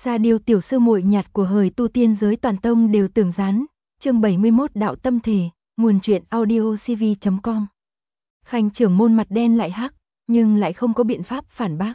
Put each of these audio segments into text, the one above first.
Sa Điêu tiểu sư muội nhạt của hời tu tiên giới toàn tông đều tưởng gián. Chương 71 đạo tâm thể, nguồn truyện audiocv.com. Khanh trưởng môn mặt đen lại hắc, nhưng lại không có biện pháp phản bác.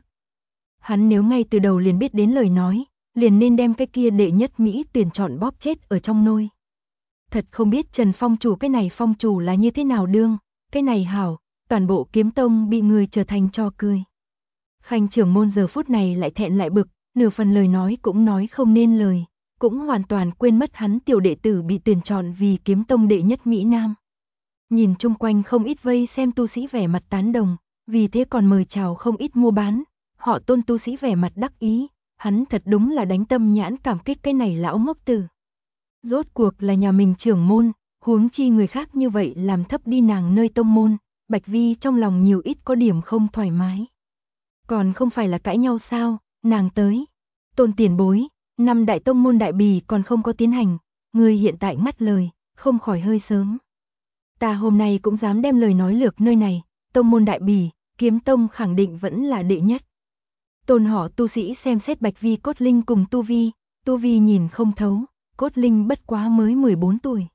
Hắn nếu ngay từ đầu liền biết đến lời nói, liền nên đem cái kia đệ nhất Mỹ tuyển chọn bóp chết ở trong nôi. Thật không biết Trần Phong chủ cái này phong chủ là như thế nào đương, cái này hảo, toàn bộ kiếm tông bị người trở thành trò cười. Khanh trưởng môn giờ phút này lại thẹn lại bực, nửa phần lời nói cũng nói không nên lời, cũng hoàn toàn quên mất hắn tiểu đệ tử bị tuyển chọn vì kiếm tông đệ nhất Mỹ Nam. Nhìn chung quanh không ít vây xem tu sĩ vẻ mặt tán đồng, vì thế còn mời chào không ít mua bán, họ Tôn tu sĩ vẻ mặt đắc ý, hắn thật đúng là đánh tâm nhãn cảm kích cái này lão ngốc tử. Rốt cuộc là nhà mình trưởng môn, huống chi người khác như vậy làm thấp đi nàng nơi tông môn, Bạch Vi trong lòng nhiều ít có điểm không thoải mái. Còn không phải là cãi nhau sao, nàng tới. Tôn tiền bối, năm đại tông môn đại bỉ còn không có tiến hành, người hiện tại ngắt lời, không khỏi hơi sớm. Ta hôm nay cũng dám đem lời nói lược nơi này, tông môn đại bỉ, kiếm tông khẳng định vẫn là đệ nhất. Tôn họ tu sĩ xem xét Bạch Vi cốt linh cùng tu vi nhìn không thấu, cốt linh bất quá mới 14 tuổi.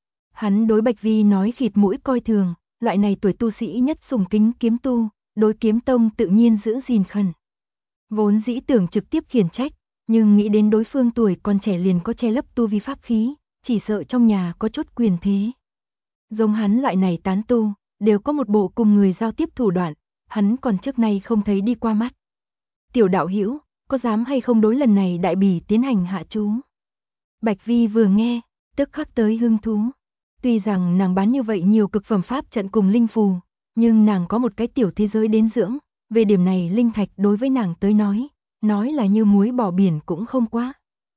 Hắn đối Bạch Vi nói khịt mũi coi thường, loại này tuổi tu sĩ nhất sùng kính kiếm tu, đối kiếm tông tự nhiên giữ gìn khẩn. Vốn dĩ tưởng trực tiếp khiển trách, nhưng nghĩ đến đối phương tuổi còn trẻ liền có che lấp tu vi pháp khí, chỉ sợ trong nhà có chút quyền thế. Giống hắn loại này tán tu, đều có một bộ cùng người giao tiếp thủ đoạn, hắn còn trước nay không thấy đi qua mắt. Tiểu đạo hữu, có dám hay không đối lần này đại bỉ tiến hành hạ chú? Bạch Vi vừa nghe, tức khắc tới hứng thú. Tuy rằng nàng bán như vậy nhiều cực phẩm pháp trận cùng linh phù, nhưng nàng có một cái tiểu thế giới đến dưỡng, về điểm này linh thạch đối với nàng tới nói là như muối bỏ biển cũng không quá.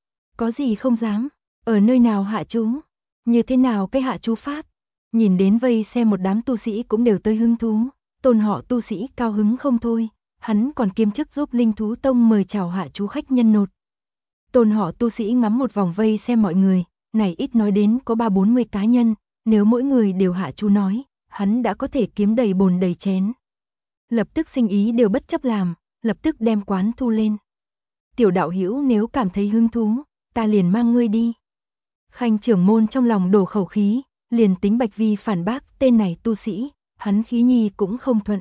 Có gì không dám, ở nơi nào hạ chú, như thế nào cái hạ chú pháp? Nhìn đến vây xem một đám tu sĩ cũng đều tới hứng thú, Tôn họ tu sĩ cao hứng không thôi, hắn còn kiêm chức giúp Linh Thú Tông mời chào hạ chú khách nhân nột. Tôn họ tu sĩ ngắm một vòng vây xem mọi người, này ít nói đến có 30-40 cá nhân, nếu mỗi người đều hạ chú nói, hắn đã có thể kiếm đầy bồn đầy chén. Lập tức sinh ý đều bất chấp làm, lập tức đem quán thu lên. Tiểu đạo hữu nếu cảm thấy hứng thú, ta liền mang ngươi đi. Khanh trưởng môn trong lòng đổ khẩu khí, liền tính Bạch Vi phản bác tên này tu sĩ, hắn khí nhi cũng không thuận.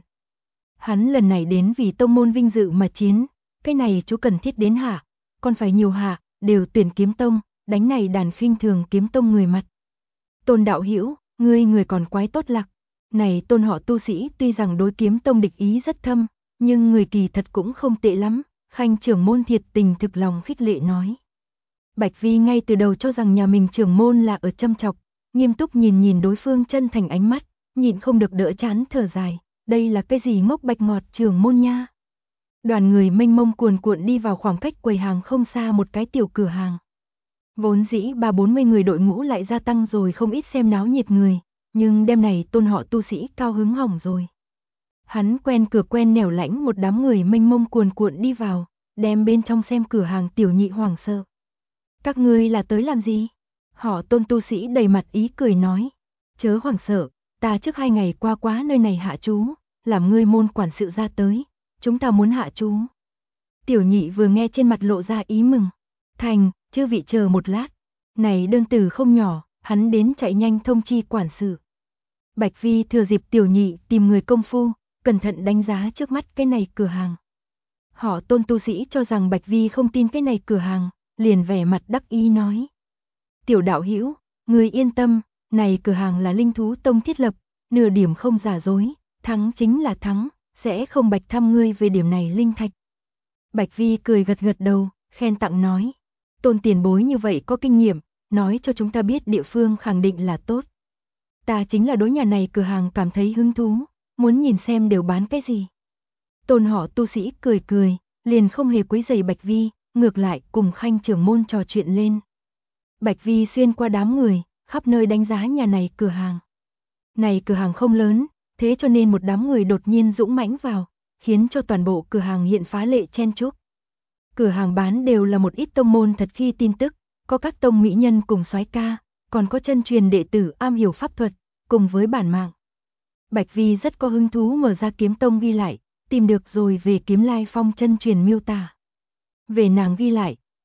Hắn lần này đến vì tông môn vinh dự mà chiến, cái này chú cần thiết đến hạ, còn phải nhiều hạ, đều tuyển kiếm tông, đánh này đàn khinh thường kiếm tông người mặt. Tôn đạo hữu, người còn quái tốt lạc. Này Tôn họ tu sĩ tuy rằng đối kiếm tông địch ý rất thâm, nhưng người kỳ thật cũng không tệ lắm, Khanh trưởng môn thiệt tình thực lòng khích lệ nói. Bạch Vi ngay từ đầu cho rằng nhà mình trưởng môn là ở châm chọc, nghiêm túc nhìn đối phương chân thành ánh mắt, nhịn không được đỡ chán thở dài, đây là cái gì ngốc bạch ngọt trưởng môn nha. Đoàn người mênh mông cuồn cuộn đi vào khoảng cách quầy hàng không xa một cái tiểu cửa hàng. Vốn dĩ 30-40 người đội ngũ lại gia tăng rồi không ít xem náo nhiệt người, nhưng đêm này Tôn họ tu sĩ cao hứng hỏng rồi. Hắn quen cửa quen nẻo lãnh một đám người mênh mông cuồn cuộn đi vào, đem bên trong xem cửa hàng tiểu nhị hoảng sợ. Các ngươi là tới làm gì? Họ Tôn tu sĩ đầy mặt ý cười nói, chớ hoảng sợ, ta trước 2 ngày qua quá nơi này hạ chú, làm ngươi môn quản sự ra tới, chúng ta muốn hạ chú. Tiểu nhị vừa nghe trên mặt lộ ra ý mừng, thành, chư vị chờ một lát, này đơn từ không nhỏ, hắn đến chạy nhanh thông chi quản sự. Bạch Vi thừa dịp tiểu nhị tìm người công phu, cẩn thận đánh giá trước mắt cái này cửa hàng. Họ Tôn tu sĩ cho rằng Bạch Vi không tin cái này cửa hàng, liền vẻ mặt đắc ý nói. Tiểu đạo hữu, người yên tâm, này cửa hàng là Linh Thú Tông thiết lập, nửa điểm không giả dối, thắng chính là thắng, sẽ không bạch thăm ngươi về điểm này linh thạch. Bạch Vi cười gật gật đầu, khen tặng nói. Tôn tiền bối như vậy có kinh nghiệm, nói cho chúng ta biết địa phương khẳng định là tốt. Ta chính là đối nhà này cửa hàng cảm thấy hứng thú, muốn nhìn xem đều bán cái gì. Tôn họ tu sĩ cười, liền không hề quấy rầy Bạch Vi, ngược lại cùng Khanh trưởng môn trò chuyện lên. Bạch Vi xuyên qua đám người, khắp nơi đánh giá nhà này cửa hàng. Này cửa hàng không lớn, thế cho nên một đám người đột nhiên dũng mãnh vào, khiến cho toàn bộ cửa hàng hiện phá lệ chen chúc. Cửa hàng bán đều là một ít tông môn thật khi tin tức, có các tông mỹ nhân cùng soái ca, còn có chân truyền đệ tử am hiểu pháp thuật, cùng với bản mạng. Bạch Vi rất có hứng thú mở ra kiếm tông ghi lại, tìm được rồi về kiếm lai phong chân truyền miêu tả. Về nàng ghi lại,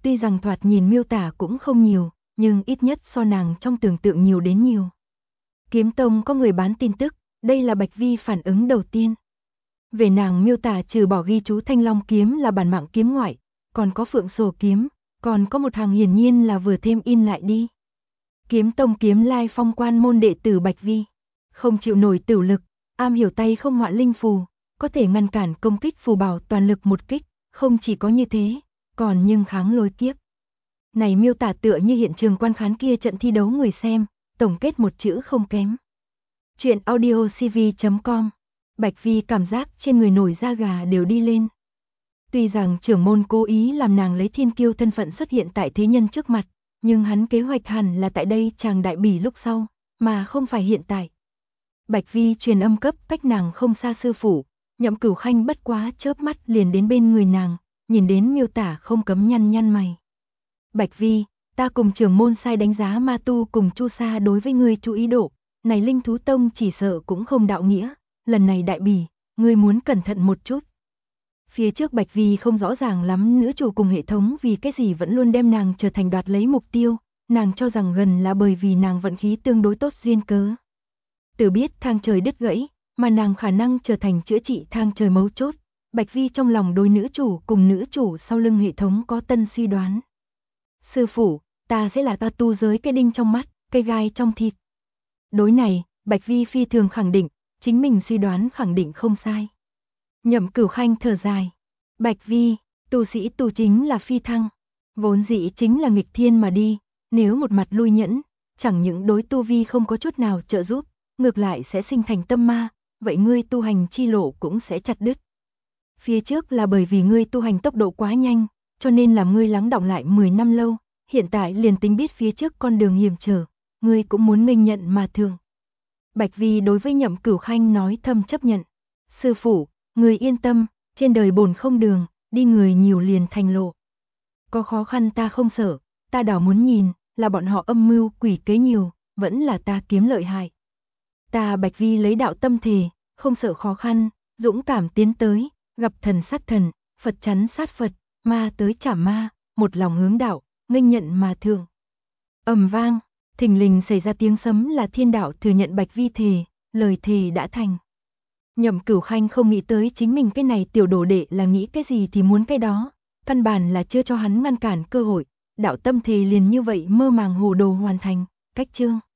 Tuy rằng thoạt nhìn miêu tả cũng không nhiều, nhưng ít nhất so nàng trong tưởng tượng nhiều đến nhiều. Kiếm tông có người bán tin tức, đây là Bạch Vi phản ứng đầu tiên. Về nàng miêu tả trừ bỏ ghi chú Thanh Long kiếm là bản mạng kiếm ngoại, còn có Phượng Sổ kiếm, còn có một hàng hiển nhiên là vừa thêm in lại đi. Kiếm tông kiếm lai phong quan môn đệ tử Bạch Vi, không chịu nổi tửu lực, am hiểu tay không họa linh phù, có thể ngăn cản công kích phù bảo toàn lực một kích, không chỉ có như thế, còn nhưng kháng lôi kiếp. Này miêu tả tựa như hiện trường quan khán kia trận thi đấu người xem, tổng kết một chữ không kém. Chuyện audio cv.com. Bạch Vi cảm giác trên người nổi da gà đều đi lên. Tuy rằng trưởng môn cố ý làm nàng lấy thiên kiêu thân phận xuất hiện tại thế nhân trước mặt, nhưng hắn kế hoạch hẳn là tại đây chàng đại bỉ lúc sau, mà không phải hiện tại. Bạch Vi truyền âm cấp cách nàng không xa sư phụ, Nhậm Cửu Khanh bất quá chớp mắt liền đến bên người nàng, nhìn đến miêu tả không cấm nhăn nhăn mày. Bạch Vi, ta cùng trưởng môn sai đánh giá ma tu cùng Chu Sa đối với ngươi chú ý độ, này linh thú tông chỉ sợ cũng không đạo nghĩa, lần này đại bỉ, ngươi muốn cẩn thận một chút. Phía trước Bạch Vi không rõ ràng lắm nữ chủ cùng hệ thống vì cái gì vẫn luôn đem nàng trở thành đoạt lấy mục tiêu, nàng cho rằng gần là bởi vì nàng vận khí tương đối tốt duyên cớ. Từ biết thang trời đứt gãy, mà nàng khả năng trở thành chữa trị thang trời mấu chốt, Bạch Vi trong lòng đối nữ chủ cùng nữ chủ sau lưng hệ thống có tân suy đoán. Sư phụ, ta sẽ là ta tu giới cây đinh trong mắt, cây gai trong thịt. Đối này, Bạch Vi phi thường khẳng định, chính mình suy đoán khẳng định không sai. Nhậm Cửu Khanh thở dài. Bạch Vi, tu sĩ tu chính là phi thăng, vốn dĩ chính là nghịch thiên mà đi, nếu một mặt lui nhẫn, chẳng những đối tu vi không có chút nào trợ giúp, ngược lại sẽ sinh thành tâm ma, vậy ngươi tu hành chi lộ cũng sẽ chặt đứt. Phía trước là bởi vì ngươi tu hành tốc độ quá nhanh, cho nên làm ngươi lắng đọng lại 10 năm lâu, hiện tại liền tính biết phía trước con đường hiểm trở, ngươi cũng muốn nghênh nhận mà thường. Bạch Vi đối với Nhậm Cửu Khanh nói thầm chấp nhận. Sư phụ, người yên tâm, trên đời bổn không đường, đi người nhiều liền thành lộ. Có khó khăn ta không sợ, ta đảo muốn nhìn, là bọn họ âm mưu quỷ kế nhiều, vẫn là ta kiếm lợi hại. Ta Bạch Vi lấy đạo tâm thề, không sợ khó khăn, dũng cảm tiến tới, gặp thần sát thần, Phật chắn sát Phật, ma tới chảm ma, một lòng hướng đạo, nghênh nhận mà thường. Ầm vang, thình lình xảy ra tiếng sấm là thiên đạo thừa nhận Bạch Vi thề, lời thề đã thành. Nhậm Cửu Khanh không nghĩ tới chính mình cái này tiểu đồ đệ là nghĩ cái gì thì muốn cái đó, căn bản là chưa cho hắn ngăn cản cơ hội, đạo tâm thề liền như vậy mơ màng hồ đồ hoàn thành, cách chương.